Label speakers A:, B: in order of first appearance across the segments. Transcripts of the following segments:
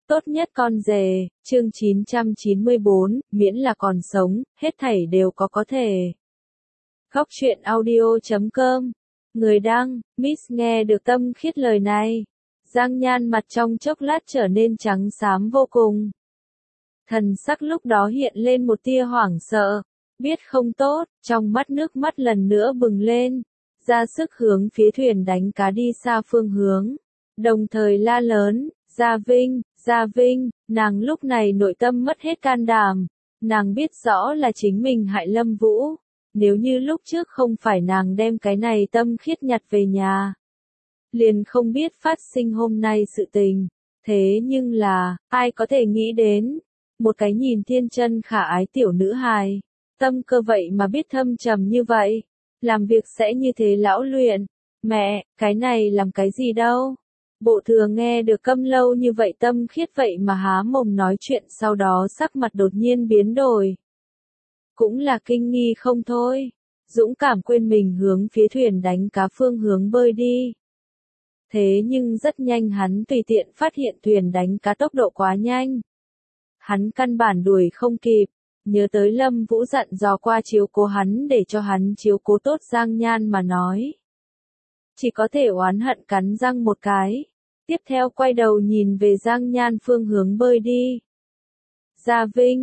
A: Tốt nhất con rể, chương 994, miễn là còn sống, hết thảy đều có thể. Góc truyện audio.com. Người đăng, Miss nghe được Tâm Khiết lời này. Giang Nhan mặt trong chốc lát trở nên trắng xám vô cùng. Thần sắc lúc đó hiện lên một tia hoảng sợ, biết không tốt, trong mắt nước mắt lần nữa bừng lên, ra sức hướng phía thuyền đánh cá đi xa phương hướng, đồng thời la lớn, Gia Vinh, nàng lúc này nội tâm mất hết can đảm, nàng biết rõ là chính mình hại Lâm Vũ, nếu như lúc trước không phải nàng đem cái này Tâm Khiết nhặt về nhà, liền không biết phát sinh hôm nay sự tình, thế nhưng là, ai có thể nghĩ đến, một cái nhìn thiên chân khả ái tiểu nữ hài, tâm cơ vậy mà biết thâm trầm như vậy, làm việc sẽ như thế lão luyện, mẹ, cái này làm cái gì đâu. Bộ thừa nghe được câm lâu như vậy Tâm Khiết vậy mà há mồm nói chuyện sau đó sắc mặt đột nhiên biến đổi. Cũng là kinh nghi không thôi, dũng cảm quên mình hướng phía thuyền đánh cá phương hướng bơi đi. Thế nhưng rất nhanh hắn tùy tiện phát hiện thuyền đánh cá tốc độ quá nhanh. Hắn căn bản đuổi không kịp, nhớ tới Lâm Vũ dặn dò qua chiếu cố hắn để cho hắn chiếu cố tốt Giang Nhan mà nói. Chỉ có thể oán hận cắn răng một cái, tiếp theo quay đầu nhìn về Giang Nhan phương hướng bơi đi. Gia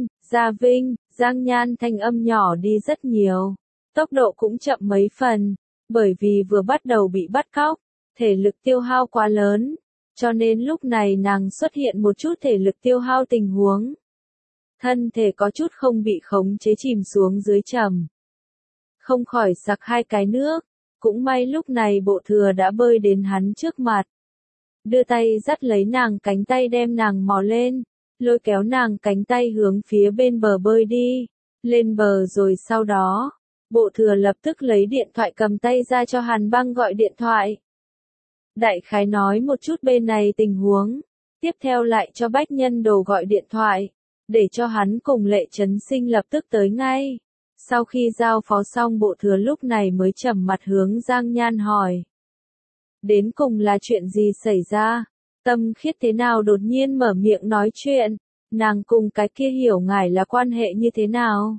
A: Vinh, Giang Nhan thanh âm nhỏ đi rất nhiều, tốc độ cũng chậm mấy phần, bởi vì vừa bắt đầu bị bắt cóc, thể lực tiêu hao quá lớn, cho nên lúc này nàng xuất hiện một chút thể lực tiêu hao tình huống. Thân thể có chút không bị khống chế chìm xuống dưới trầm. Không khỏi sặc hai cái nước, cũng may lúc này Bộ Thừa đã bơi đến hắn trước mặt. Đưa tay dắt lấy nàng cánh tay đem nàng mò lên, lôi kéo nàng cánh tay hướng phía bên bờ bơi đi, lên bờ rồi sau đó, Bộ Thừa lập tức lấy điện thoại cầm tay ra cho Hàn Băng gọi điện thoại. Đại khái nói một chút bên này tình huống, tiếp theo lại cho Bách Nhân Đồ gọi điện thoại, để cho hắn cùng Lệ Trấn Sinh lập tức tới ngay. Sau khi giao phó xong Bộ Thừa lúc này mới trầm mặt hướng Giang Nhan hỏi. Đến cùng là chuyện gì xảy ra? Tâm Khiết thế nào đột nhiên mở miệng nói chuyện? Nàng cùng cái kia Hiểu Ngải là quan hệ như thế nào?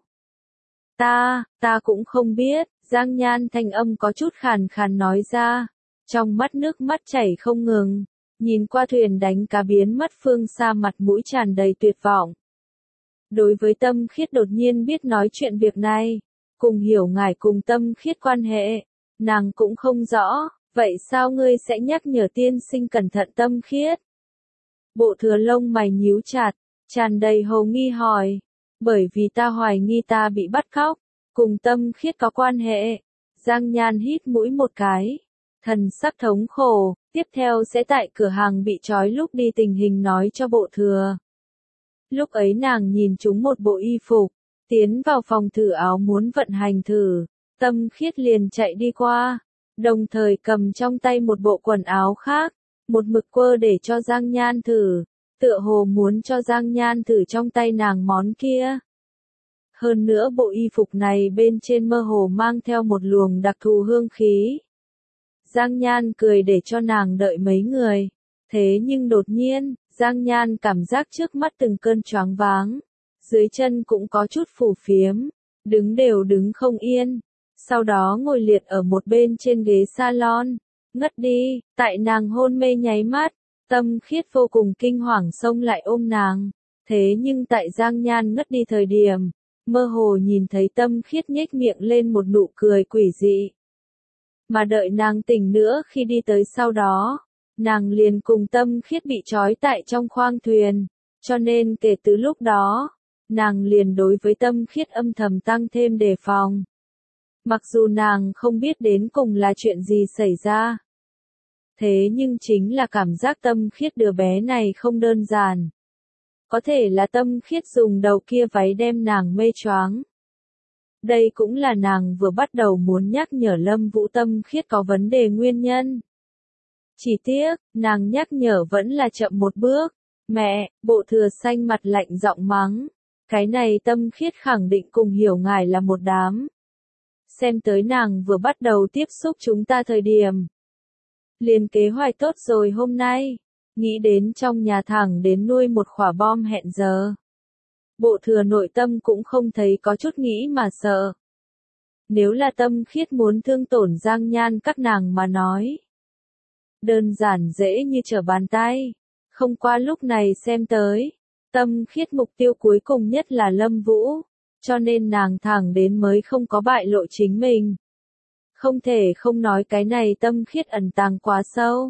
A: Ta cũng không biết, Giang Nhan thanh âm có chút khàn khàn nói ra. Trong mắt nước mắt chảy không ngừng, nhìn qua thuyền đánh cá biến mất phương xa mặt mũi tràn đầy tuyệt vọng. Đối với Tâm Khiết đột nhiên biết nói chuyện việc này, cùng Hiểu Ngải cùng Tâm Khiết quan hệ, nàng cũng không rõ, vậy sao ngươi sẽ nhắc nhở tiên sinh cẩn thận Tâm Khiết? Bộ Thừa lông mày nhíu chặt, tràn đầy hồ nghi hỏi, bởi vì ta hoài nghi ta bị bắt cóc, cùng Tâm Khiết có quan hệ. Giang Nhan hít mũi một cái, thần sắc thống khổ, tiếp theo sẽ tại cửa hàng bị trói lúc đi tình hình nói cho Bộ Thừa. Lúc ấy nàng nhìn chúng một bộ y phục, tiến vào phòng thử áo muốn vận hành thử, Tâm Khiết liền chạy đi qua, đồng thời cầm trong tay một bộ quần áo khác, một mực quơ để cho Giang Nhan thử, tựa hồ muốn cho Giang Nhan thử trong tay nàng món kia. Hơn nữa bộ y phục này bên trên mơ hồ mang theo một luồng đặc thù hương khí. Giang Nhan cười để cho nàng đợi mấy người, thế nhưng đột nhiên, Giang Nhan cảm giác trước mắt từng cơn choáng váng, dưới chân cũng có chút phù phiếm, đứng đều đứng không yên, sau đó ngồi liệt ở một bên trên ghế salon, ngất đi, tại nàng hôn mê nháy mắt, Tâm Khiết vô cùng kinh hoàng xông lại ôm nàng, thế nhưng tại Giang Nhan ngất đi thời điểm, mơ hồ nhìn thấy Tâm Khiết nhếch miệng lên một nụ cười quỷ dị. Mà đợi nàng tỉnh nữa khi đi tới sau đó, nàng liền cùng Tâm Khiết bị trói tại trong khoang thuyền, cho nên kể từ lúc đó, nàng liền đối với Tâm Khiết âm thầm tăng thêm đề phòng. Mặc dù nàng không biết đến cùng là chuyện gì xảy ra, thế nhưng chính là cảm giác Tâm Khiết đứa bé này không đơn giản. Có thể là Tâm Khiết dùng đầu kia váy đem nàng mê choáng. Đây cũng là nàng vừa bắt đầu muốn nhắc nhở Lâm Vũ Tâm Khiết có vấn đề nguyên nhân. Chỉ tiếc, nàng nhắc nhở vẫn là chậm một bước. Mẹ, Bộ Thừa xanh mặt lạnh giọng mắng. Cái này Tâm Khiết khẳng định cùng Hiểu Ngải là một đám. Xem tới nàng vừa bắt đầu tiếp xúc chúng ta thời điểm. Liền kế hoạch tốt rồi hôm nay. nghĩ đến trong nhà thẳng đến nuôi một quả bom hẹn giờ. Bộ thừa nội tâm cũng không thấy có chút nghĩ mà sợ. Nếu là Tâm Khiết muốn thương tổn Giang Nhan các nàng mà nói. Đơn giản dễ như trở bàn tay. Không qua lúc này xem tới. Tâm Khiết mục tiêu cuối cùng nhất là Lâm Vũ. Cho nên nàng thẳng đến mới không có bại lộ chính mình. Không thể không nói cái này Tâm Khiết ẩn tàng quá sâu.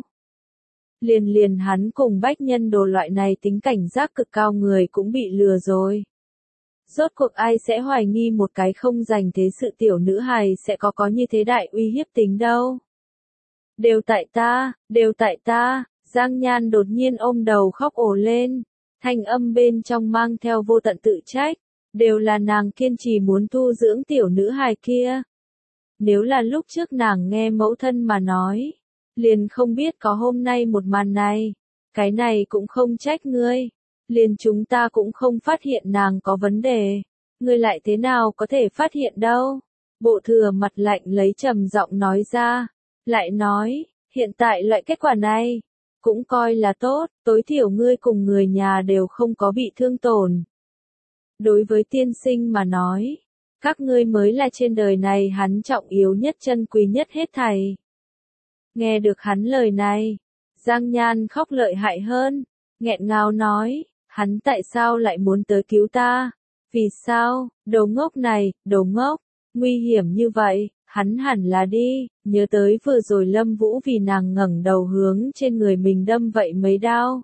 A: Liền hắn cùng bách nhân đồ loại này tính cảnh giác cực cao người cũng bị lừa rồi. Rốt cuộc ai sẽ hoài nghi một cái không dành thế sự tiểu nữ hài sẽ có như thế đại uy hiếp tính đâu. Đều tại ta, Giang Nhan đột nhiên ôm đầu khóc ồ lên, thanh âm bên trong mang theo vô tận tự trách, đều là nàng kiên trì muốn thu dưỡng tiểu nữ hài kia. Nếu là lúc trước nàng nghe mẫu thân mà nói, liền không biết có hôm nay một màn này, cái này cũng không trách ngươi. Liền chúng ta cũng không phát hiện nàng có vấn đề. Ngươi lại thế nào có thể phát hiện đâu? Bộ thừa mặt lạnh lấy trầm giọng nói ra. Lại nói, hiện tại loại kết quả này, cũng coi là tốt, tối thiểu ngươi cùng người nhà đều không có bị thương tổn. Đối với tiên sinh mà nói, các ngươi mới là trên đời này hắn trọng yếu nhất chân quý nhất hết thảy. Nghe được hắn lời này, Giang Nhan khóc lợi hại hơn, nghẹn ngào nói. Hắn tại sao lại muốn tới cứu ta? Vì sao? Đồ ngốc này, đồ ngốc, nguy hiểm như vậy, hắn hẳn là đi, nhớ tới vừa rồi Lâm Vũ vì nàng ngẩng đầu hướng trên người mình đâm vậy mấy đao.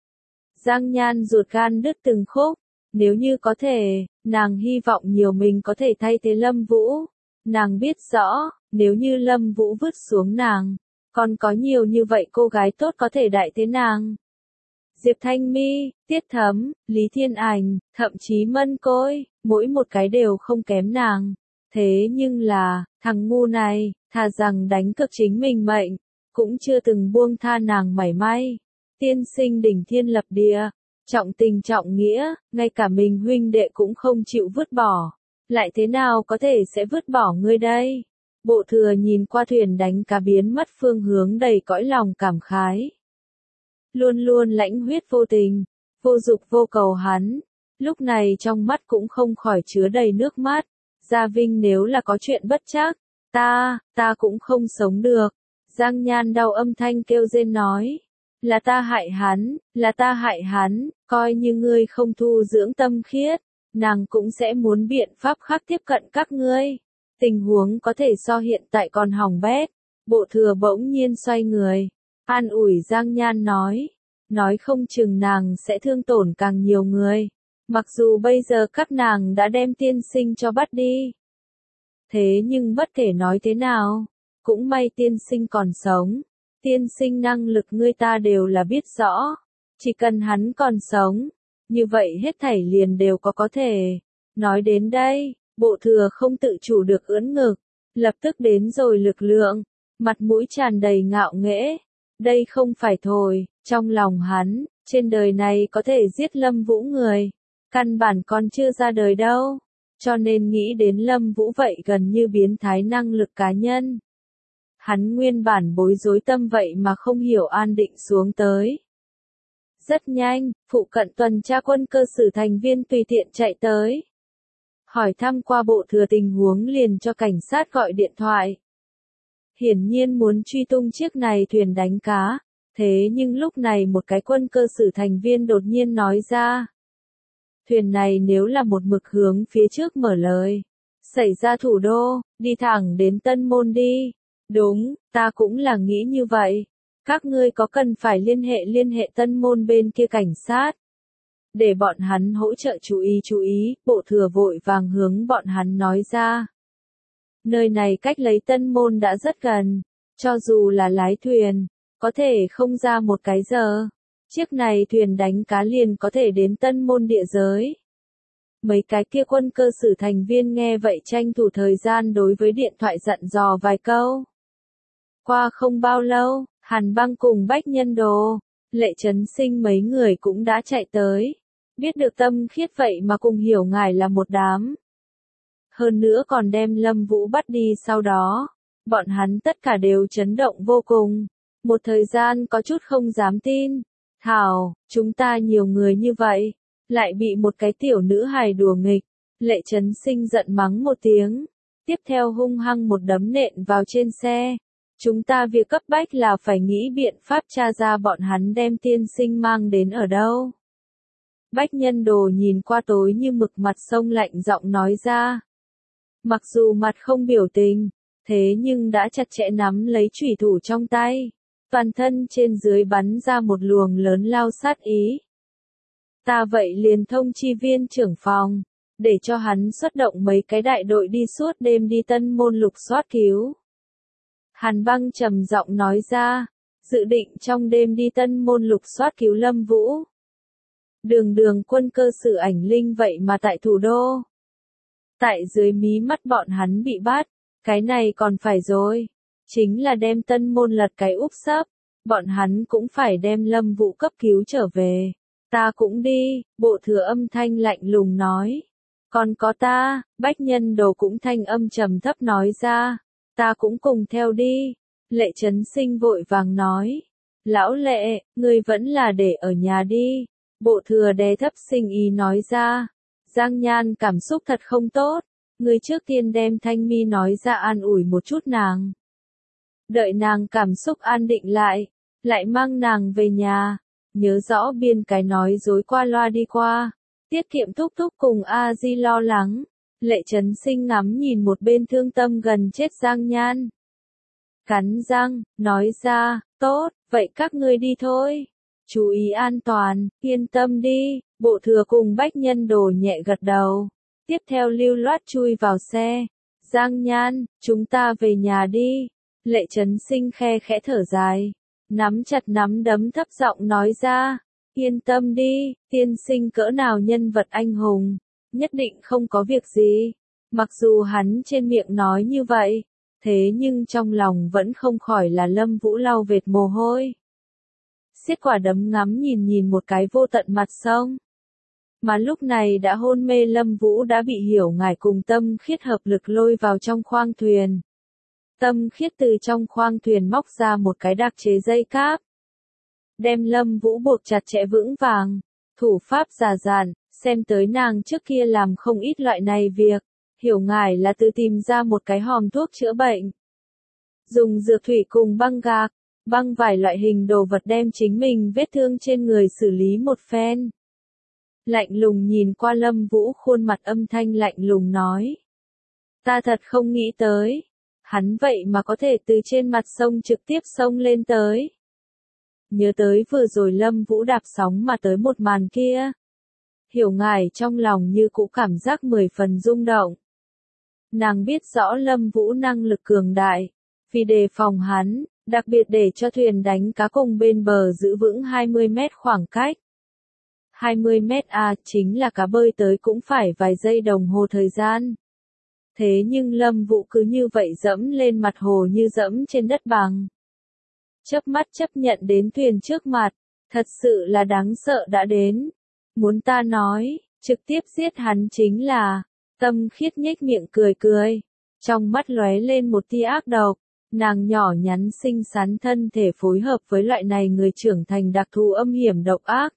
A: Giang Nhan ruột gan đứt từng khúc, nếu như có thể, nàng hy vọng nhiều mình có thể thay thế Lâm Vũ. Nàng biết rõ, nếu như Lâm Vũ vứt xuống nàng, còn có nhiều như vậy cô gái tốt có thể đại thế nàng. Diệp Thanh Mi, Tiết Thấm, Lý Thiên Ảnh, thậm chí Mân Côi, mỗi một cái đều không kém nàng. Thế nhưng là, thằng ngu này, thà rằng đánh cực chính mình mệnh, cũng chưa từng buông tha nàng mảy may. Tiên sinh đỉnh thiên lập địa, trọng tình trọng nghĩa, ngay cả mình huynh đệ cũng không chịu vứt bỏ. Lại thế nào có thể sẽ vứt bỏ ngươi đây? Bộ thừa nhìn qua thuyền đánh cá biến mất phương hướng đầy cõi lòng cảm khái. Luôn luôn lãnh huyết vô tình, vô dục vô cầu hắn, lúc này trong mắt cũng không khỏi chứa đầy nước mắt. Gia Vinh nếu là có chuyện bất trắc, ta cũng không sống được. Giang Nhan đau âm thanh kêu rên nói, là ta hại hắn, coi như ngươi không thu dưỡng Tâm Khiết, nàng cũng sẽ muốn biện pháp khác tiếp cận các ngươi. Tình huống có thể so hiện tại còn hỏng bét. Bộ thừa bỗng nhiên xoay người, an ủi Giang Nhan nói không chừng nàng sẽ thương tổn càng nhiều người, mặc dù bây giờ các nàng đã đem tiên sinh cho bắt đi. Thế nhưng bất kể nói thế nào, cũng may tiên sinh còn sống, tiên sinh năng lực ngươi ta đều là biết rõ, chỉ cần hắn còn sống, như vậy hết thảy liền đều có thể. Nói đến đây, bộ thừa không tự chủ được ưỡn ngực, lập tức đến rồi lực lượng, mặt mũi tràn đầy ngạo nghễ. Đây không phải thổi, trong lòng hắn, trên đời này có thể giết Lâm Vũ người, căn bản còn chưa ra đời đâu, cho nên nghĩ đến Lâm Vũ vậy gần như biến thái năng lực cá nhân. Hắn nguyên bản bối rối tâm vậy mà không hiểu an định xuống tới. Rất nhanh, phụ cận tuần tra quân cơ sử thành viên tùy tiện chạy tới. Hỏi thăm qua bộ thừa tình huống liền cho cảnh sát gọi điện thoại. Hiển nhiên muốn truy tung chiếc này thuyền đánh cá, thế nhưng lúc này một cái quân cơ sử thành viên đột nhiên nói ra. Thuyền này nếu là một mực hướng phía trước mở lời, xảy ra thủ đô, đi thẳng đến Tân Môn đi. Đúng, ta cũng là nghĩ như vậy. Các ngươi có cần phải liên hệ Tân Môn bên kia cảnh sát. Để bọn hắn hỗ trợ chú ý, bộ thừa vội vàng hướng bọn hắn nói ra. Nơi này cách lấy Tân Môn đã rất gần, cho dù là lái thuyền, có thể không ra một cái giờ. Chiếc này thuyền đánh cá liền có thể đến Tân Môn địa giới. Mấy cái kia quân cơ sử thành viên nghe vậy tranh thủ thời gian đối với điện thoại dặn dò vài câu. Qua không bao lâu, Hàn Băng cùng Bách Nhân Đồ, Lệ Trấn Sinh mấy người cũng đã chạy tới. Biết được Tâm Khiết vậy mà cùng hiểu ngài là một đám. Hơn nữa còn đem Lâm Vũ bắt đi sau đó. Bọn hắn tất cả đều chấn động vô cùng. Một thời gian có chút không dám tin. Thảo, chúng ta nhiều người như vậy, lại bị một cái tiểu nữ hài đùa nghịch. Lệ Chấn Sinh giận mắng một tiếng, tiếp theo hung hăng một đấm nện vào trên xe. Chúng ta việc cấp bách là phải nghĩ biện pháp tra ra bọn hắn đem tiên sinh mang đến ở đâu. Bách Nhân Đồ nhìn qua tối như mực mặt sông lạnh giọng nói ra. Mặc dù mặt không biểu tình, thế nhưng đã chặt chẽ nắm lấy chủy thủ trong tay. Toàn thân trên dưới bắn ra một luồng lớn lao sát ý. Ta vậy liền thông chi viên trưởng phòng, để cho hắn xuất động mấy cái đại đội đi suốt đêm đi Tân Môn lục soát cứu. Hàn Băng trầm giọng nói ra, dự định trong đêm đi Tân Môn lục soát cứu Lâm Vũ. Đường quân cơ sự ảnh linh vậy mà tại thủ đô. Tại dưới mí mắt bọn hắn bị bắt, cái này còn phải rồi. Chính là đem Tân Môn lật cái úp sấp, bọn hắn cũng phải đem Lâm Vũ cấp cứu trở về. Ta cũng đi, Bộ Thừa âm thanh lạnh lùng nói. Còn có ta, Bách Nhân Đồ cũng thanh âm trầm thấp nói ra. Ta cũng cùng theo đi. Lệ Chấn Sinh vội vàng nói. Lão Lệ, ngươi vẫn là để ở nhà đi. Bộ Thừa đè thấp sinh ý nói ra. Giang Nhan cảm xúc thật không tốt. Ngươi trước tiên đem Thanh Mi nói ra an ủi một chút nàng. Đợi nàng cảm xúc an định lại mang nàng về nhà. Nhớ rõ biên cái nói dối qua loa đi qua. Tiết kiệm thúc thúc cùng A Di lo lắng. Lệ Chấn Sinh ngắm nhìn một bên thương tâm gần chết Giang Nhan. Cắn răng, nói ra, tốt, vậy các ngươi đi thôi. Chú ý an toàn, yên tâm đi. Bộ Thừa cùng Bách Nhân Đồ nhẹ gật đầu. Tiếp theo lưu loát chui vào xe. Giang Nhan, chúng ta về nhà đi. Lệ Chấn Sinh khe khẽ thở dài. Nắm chặt nắm đấm thấp giọng nói ra. Yên tâm đi, tiên sinh cỡ nào nhân vật anh hùng. Nhất định không có việc gì. Mặc dù hắn trên miệng nói như vậy. Thế nhưng trong lòng vẫn không khỏi là Lâm Vũ lau vệt mồ hôi. Xiết quả đấm ngắm nhìn một cái vô tận mặt sông. Mà lúc này đã hôn mê Lâm Vũ đã bị Hiểu Ngải cùng Tâm Khiết hợp lực lôi vào trong khoang thuyền. Tâm Khiết từ trong khoang thuyền móc ra một cái đặc chế dây cáp. Đem Lâm Vũ buộc chặt chẽ vững vàng. Thủ pháp già dặn, xem tới nàng trước kia làm không ít loại này việc. Hiểu Ngải là tự tìm ra một cái hòm thuốc chữa bệnh. Dùng dược thủy cùng băng gạc, băng vải loại hình đồ vật đem chính mình vết thương trên người xử lý một phen. Lạnh lùng nhìn qua Lâm Vũ khuôn mặt âm thanh lạnh lùng nói. Ta thật không nghĩ tới. Hắn vậy mà có thể từ trên mặt sông trực tiếp sông lên tới. Nhớ tới vừa rồi Lâm Vũ đạp sóng mà tới một màn kia. Hiểu Ngải trong lòng như cũ cảm giác 10 phần rung động. Nàng biết rõ Lâm Vũ năng lực cường đại. Vì đề phòng hắn, đặc biệt để cho thuyền đánh cá cùng bên bờ giữ vững 20 mét khoảng cách. 20 mét chính là cá bơi tới cũng phải vài giây đồng hồ thời gian. Thế nhưng Lâm Vũ cứ như vậy dẫm lên mặt hồ như dẫm trên đất bằng. Chớp mắt chấp nhận đến thuyền trước mặt, thật sự là đáng sợ đã đến. Muốn ta nói, trực tiếp giết hắn chính là, Tâm Khiết nhếch miệng cười cười. Trong mắt lóe lên một tia ác độc, nàng nhỏ nhắn xinh xắn thân thể phối hợp với loại này người trưởng thành đặc thù âm hiểm độc ác.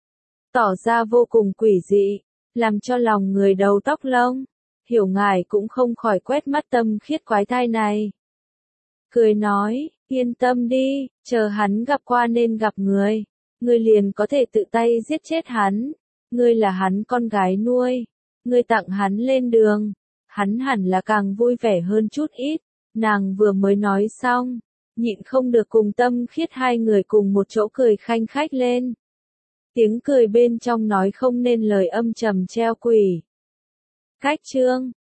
A: Tỏ ra vô cùng quỷ dị, làm cho lòng người đầu tóc lông. Hiểu Ngải cũng không khỏi quét mắt Tâm Khiết quái thai này. Cười nói, yên tâm đi, chờ hắn gặp qua nên gặp người. Ngươi liền có thể tự tay giết chết hắn. Ngươi là hắn con gái nuôi. Ngươi tặng hắn lên đường. Hắn hẳn là càng vui vẻ hơn chút ít. Nàng vừa mới nói xong, nhịn không được cùng Tâm Khiết hai người cùng một chỗ cười khanh khách lên. Tiếng cười bên trong nói không nên lời âm trầm treo quỷ. Cách chương